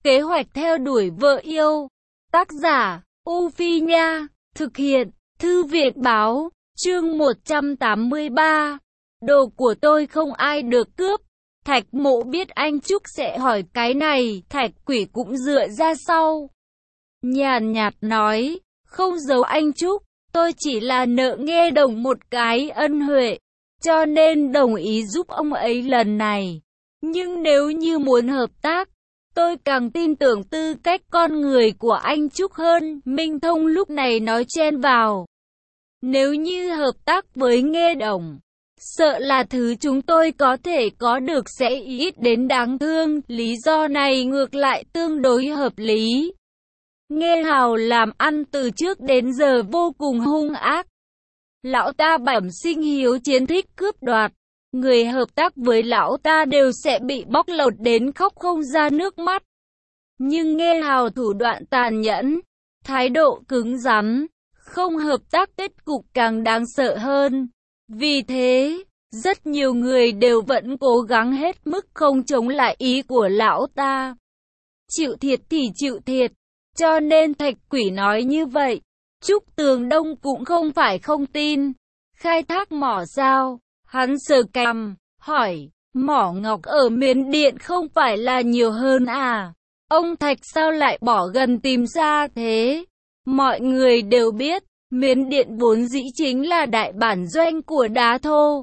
Kế hoạch theo đuổi vợ yêu. Tác giả, U Phi Nha. Thực hiện, Thư viện Báo. Chương 183. Đồ của tôi không ai được cướp. Thạch Mộ biết anh Trúc sẽ hỏi cái này, Thạch Quỷ cũng dựa ra sau. Nhàn nhạt nói, không giấu anh Trúc, tôi chỉ là nợ Nghe Đồng một cái ân huệ, cho nên đồng ý giúp ông ấy lần này. Nhưng nếu như muốn hợp tác, tôi càng tin tưởng tư cách con người của anh Trúc hơn. Minh Thông lúc này nói chen vào. Nếu như hợp tác với Nghe Đồng, sợ là thứ chúng tôi có thể có được sẽ ít đến đáng thương. Lý do này ngược lại tương đối hợp lý. Nghe Hào làm ăn từ trước đến giờ vô cùng hung ác. Lão ta bẩm sinh hiếu chiến, thích cướp đoạt. Người hợp tác với lão ta đều sẽ bị bóc lột đến khóc không ra nước mắt. Nhưng Nghe Hào thủ đoạn tàn nhẫn, thái độ cứng rắn, không hợp tác kết cục càng đáng sợ hơn. Vì thế, rất nhiều người đều vẫn cố gắng hết mức không chống lại ý của lão ta. Chịu thiệt thì chịu thiệt, cho nên Thạch Quỷ nói như vậy. Trúc Tường Đông cũng không phải không tin. Khai thác mỏ sao? Hắn sờ cằm, hỏi, mỏ ngọc ở Miến Điện không phải là nhiều hơn à? Ông Thạch sao lại bỏ gần tìm xa thế? Mọi người đều biết, Miến Điện vốn dĩ chính là đại bản doanh của đá thô.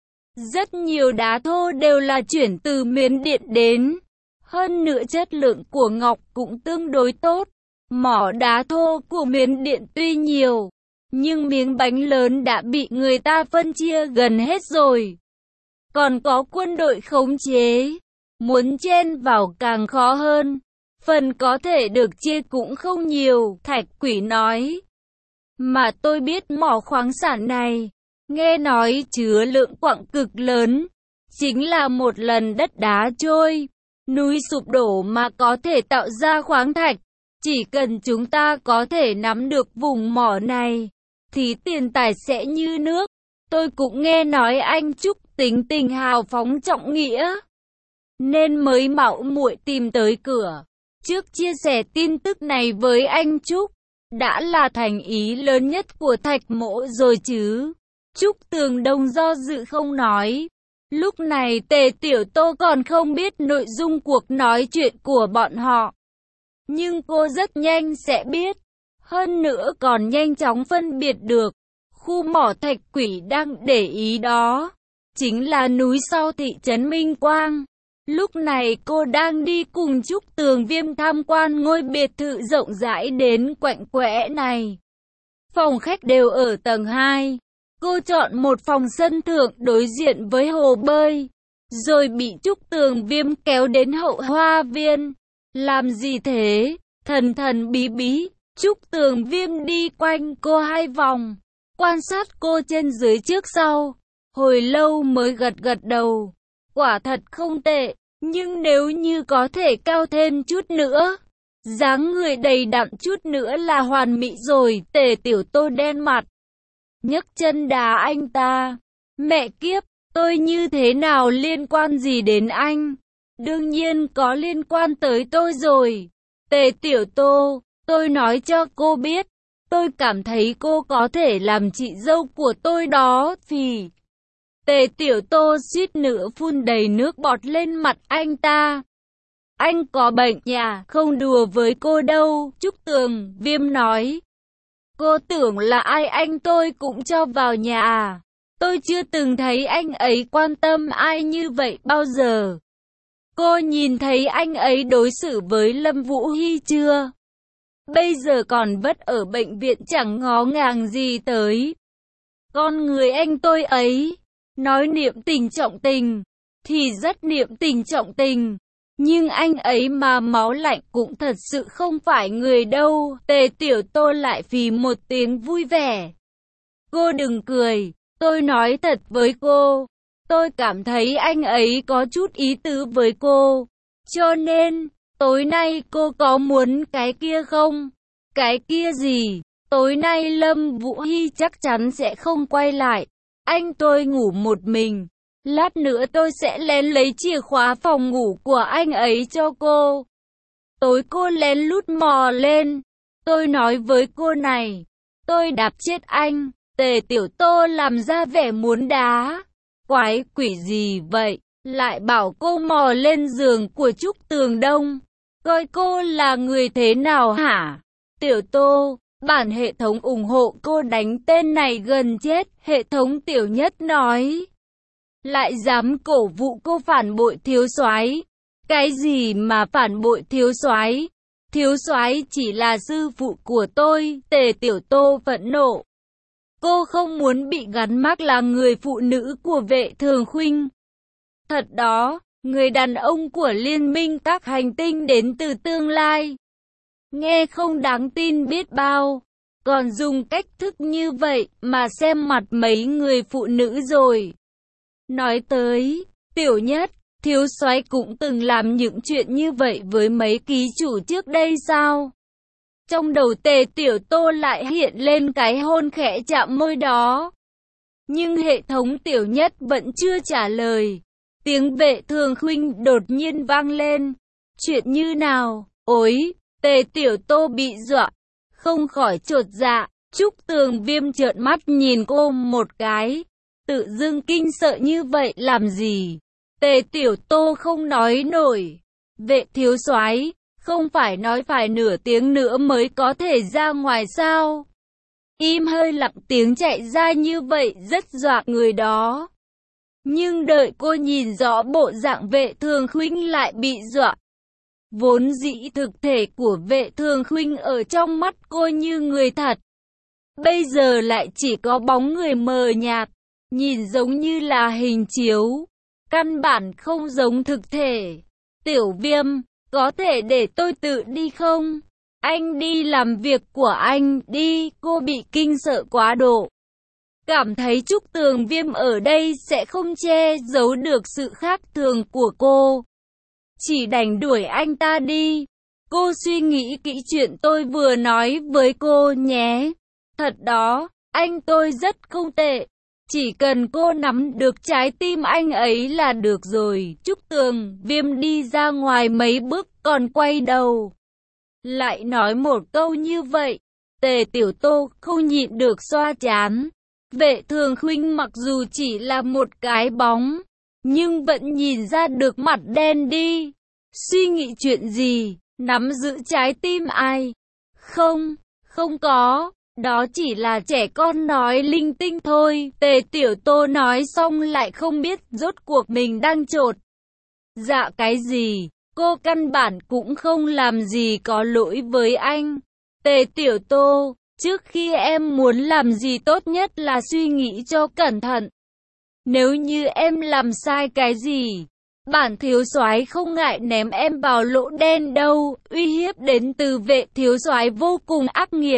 Rất nhiều đá thô đều là chuyển từ Miến Điện đến. Hơn nữa chất lượng của ngọc cũng tương đối tốt. Mỏ đá thô của Miến Điện tuy nhiều, nhưng miếng bánh lớn đã bị người ta phân chia gần hết rồi. Còn có quân đội khống chế, muốn chen vào càng khó hơn. Phần có thể được chia cũng không nhiều, Thạch Quỷ nói. Mà tôi biết mỏ khoáng sản này, nghe nói chứa lượng quặng cực lớn, chính là một lần đất đá trôi, núi sụp đổ mà có thể tạo ra khoáng thạch. Chỉ cần chúng ta có thể nắm được vùng mỏ này, thì tiền tài sẽ như nước. Tôi cũng nghe nói anh Trúc tính tình hào phóng trọng nghĩa, nên mới mạo muội tìm tới cửa. Trước chia sẻ tin tức này với anh Trúc, đã là thành ý lớn nhất của Thạch Mộ rồi chứ. Trúc Tường Đông do dự không nói. Lúc này Tề Tiểu Tô còn không biết nội dung cuộc nói chuyện của bọn họ. Nhưng cô rất nhanh sẽ biết. Hơn nữa còn nhanh chóng phân biệt được. Khu mỏ Thạch Quỷ đang để ý đó chính là núi sau thị trấn Minh Quang. Lúc này cô đang đi cùng Trúc Tường Viêm tham quan ngôi biệt thự rộng rãi đến quạnh quẽ này. Phòng khách đều ở tầng 2. Cô chọn một phòng sân thượng đối diện với hồ bơi, rồi bị Trúc Tường Viêm kéo đến hậu hoa viên. Làm gì thế? Thần thần bí bí. Trúc Tường Viêm đi quanh cô 2 vòng, quan sát cô trên dưới trước sau. Hồi lâu mới gật gật đầu. Quả thật không tệ, nhưng nếu như có thể cao thêm chút nữa, dáng người đầy đặn chút nữa là hoàn mỹ rồi. Tề Tiểu Tô đen mặt, nhấc chân đá anh ta. Mẹ kiếp, tôi như thế nào liên quan gì đến anh? Đương nhiên có liên quan tới tôi rồi. Tề Tiểu Tô, tôi nói cho cô biết, tôi cảm thấy cô có thể làm chị dâu của tôi đó. Phì. Tề Tiểu Tô suýt nữa phun đầy nước bọt lên mặt anh ta. Anh có bệnh nhà, không đùa với cô đâu. Trúc Tường Viêm nói. Cô tưởng là ai anh tôi cũng cho vào nhà à? Tôi chưa từng thấy anh ấy quan tâm ai như vậy bao giờ. Cô nhìn thấy anh ấy đối xử với Lâm Vũ Hy chưa? Bây giờ còn vất ở bệnh viện chẳng ngó ngàng gì tới. Con người anh tôi ấy, nói niệm tình trọng tình, thì rất niệm tình trọng tình. Nhưng anh ấy mà máu lạnh cũng thật sự không phải người đâu. Tề Tiểu Tô lại phì một tiếng vui vẻ. Cô đừng cười, tôi nói thật với cô. Tôi cảm thấy anh ấy có chút ý tứ với cô. Cho nên, tối nay cô có muốn cái kia không? Cái kia gì? Tối nay Lâm Vũ Hy chắc chắn sẽ không quay lại. Anh tôi ngủ một mình. Lát nữa tôi sẽ lén lấy chìa khóa phòng ngủ của anh ấy cho cô. tối cô lén lút mò lên. Tôi nói với cô này, tôi đạp chết anh. Tề Tiểu Tô làm ra vẻ muốn đá. Quái quỷ gì vậy? Lại bảo cô mò lên giường của Trúc Tường Đông. Coi cô là người thế nào hả? Tiểu Tô, bản hệ thống ủng hộ cô đánh tên này gần chết. Hệ thống Tiểu Nhất nói. Lại dám cổ vũ cô phản bội thiếu soái. Cái gì mà phản bội thiếu soái? Thiếu soái chỉ là sư phụ của tôi. Tề Tiểu Tô phẫn nộ. Cô không muốn bị gắn mác là người phụ nữ của Vệ Thường Khuynh. Thật đó, người đàn ông của liên minh các hành tinh đến từ tương lai. Nghe không đáng tin biết bao. Còn dùng cách thức như vậy mà xem mặt mấy người phụ nữ rồi. Nói tới, Tiểu Nhất, thiếu soái cũng từng làm những chuyện như vậy với mấy ký chủ trước đây sao? Trong đầu Tề Tiểu Tô lại hiện lên cái hôn khẽ chạm môi đó. Nhưng hệ thống Tiểu Nhất vẫn chưa trả lời. Tiếng Vệ Thường Khuynh đột nhiên vang lên. Chuyện như nào? Ôi, Tề Tiểu Tô bị dọa, không khỏi chột dạ. Trúc Tường Viêm trợn mắt nhìn cô một cái. Tự dưng kinh sợ như vậy làm gì? Tề Tiểu Tô không nói nổi. Vệ thiếu soái, không phải nói phải nửa tiếng nữa mới có thể ra ngoài sao? Im hơi lặng tiếng chạy ra như vậy rất dọa người đó. Nhưng đợi cô nhìn rõ bộ dạng Vệ Thường Khuynh lại bị dọa. Vốn dĩ thực thể của Vệ Thường Khuynh ở trong mắt cô như người thật. Bây giờ lại chỉ có bóng người mờ nhạt, nhìn giống như là hình chiếu. Căn bản không giống thực thể. Tiểu Viêm, có thể để tôi tự đi không? Anh đi làm việc của anh đi. Cô bị kinh sợ quá độ. Cảm thấy Trúc Tường Viêm ở đây sẽ không che giấu được sự khác thường của cô. Chỉ đành đuổi anh ta đi. Cô suy nghĩ kỹ chuyện tôi vừa nói với cô nhé. Thật đó, anh tôi rất không tệ. Chỉ cần cô nắm được trái tim anh ấy là được rồi. Trúc Tường Viêm đi ra ngoài mấy bước còn quay đầu. Lại nói một câu như vậy. Tề Tiểu Tô không nhịn được xoa trán. Vệ Thường Khuynh mặc dù chỉ là một cái bóng, nhưng vẫn nhìn ra được mặt đen đi. Suy nghĩ chuyện gì? Nắm giữ trái tim ai? Không, không có. Đó chỉ là trẻ con nói linh tinh thôi. Tề Tiểu Tô nói xong lại không biết rốt cuộc mình đang chột dạ cái gì. Cô căn bản cũng không làm gì có lỗi với anh. Tề Tiểu Tô, trước khi em muốn làm gì tốt nhất là suy nghĩ cho cẩn thận. Nếu như em làm sai cái gì, bản thiếu soái không ngại ném em vào lỗ đen đâu. Uy hiếp đến từ Vệ thiếu soái vô cùng ác nghiệt.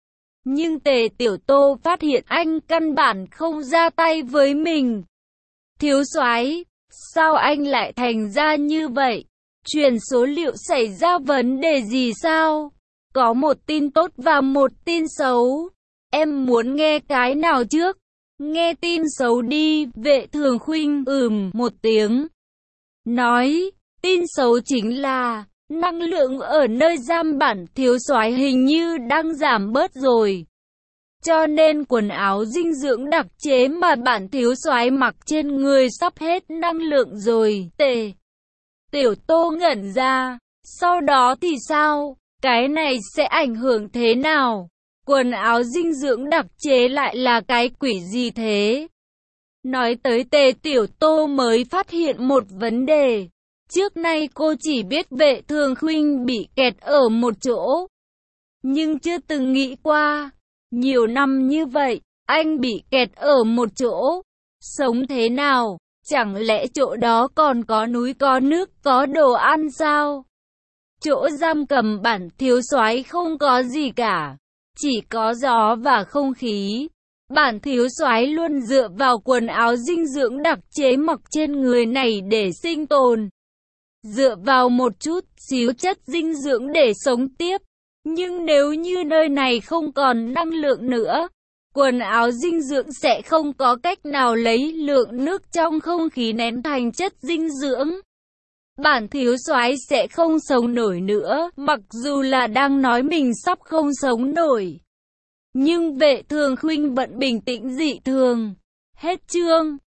Nhưng Tề Tiểu Tô phát hiện anh căn bản không ra tay với mình. Thiếu soái, sao anh lại thành ra như vậy? Truyền số liệu xảy ra vấn đề gì sao? Có một tin tốt và một tin xấu. Em muốn nghe cái nào trước? Nghe tin xấu đi. Vệ Thường Khuynh một tiếng. Nói, tin xấu chính là năng lượng ở nơi giam bản thiếu soái hình như đang giảm bớt rồi. Cho nên quần áo dinh dưỡng đặc chế mà bản thiếu soái mặc trên người sắp hết năng lượng rồi. Tề Tiểu Tô ngẩn ra. Sau đó thì sao? Cái này sẽ ảnh hưởng thế nào? Quần áo dinh dưỡng đặc chế lại là cái quỷ gì thế? Nói tới Tề Tiểu Tô mới phát hiện một vấn đề. Trước nay cô chỉ biết Vệ Thường Khuynh bị kẹt ở một chỗ, nhưng chưa từng nghĩ qua, nhiều năm như vậy, anh bị kẹt ở một chỗ, sống thế nào? Chẳng lẽ chỗ đó còn có núi có nước có đồ ăn sao? Chỗ giam cầm bản thiếu soái không có gì cả, chỉ có gió và không khí. Bản thiếu soái luôn dựa vào quần áo dinh dưỡng đặc chế mặc trên người này để sinh tồn. Dựa vào một chút xíu chất dinh dưỡng để sống tiếp. Nhưng nếu như nơi này không còn năng lượng nữa, quần áo dinh dưỡng sẽ không có cách nào lấy lượng nước trong không khí nén thành chất dinh dưỡng. bản thiếu soái sẽ không sống nổi nữa, mặc dù là đang nói mình sắp không sống nổi. Nhưng Vệ Thường Khuynh vẫn bình tĩnh dị thường. Hết chương.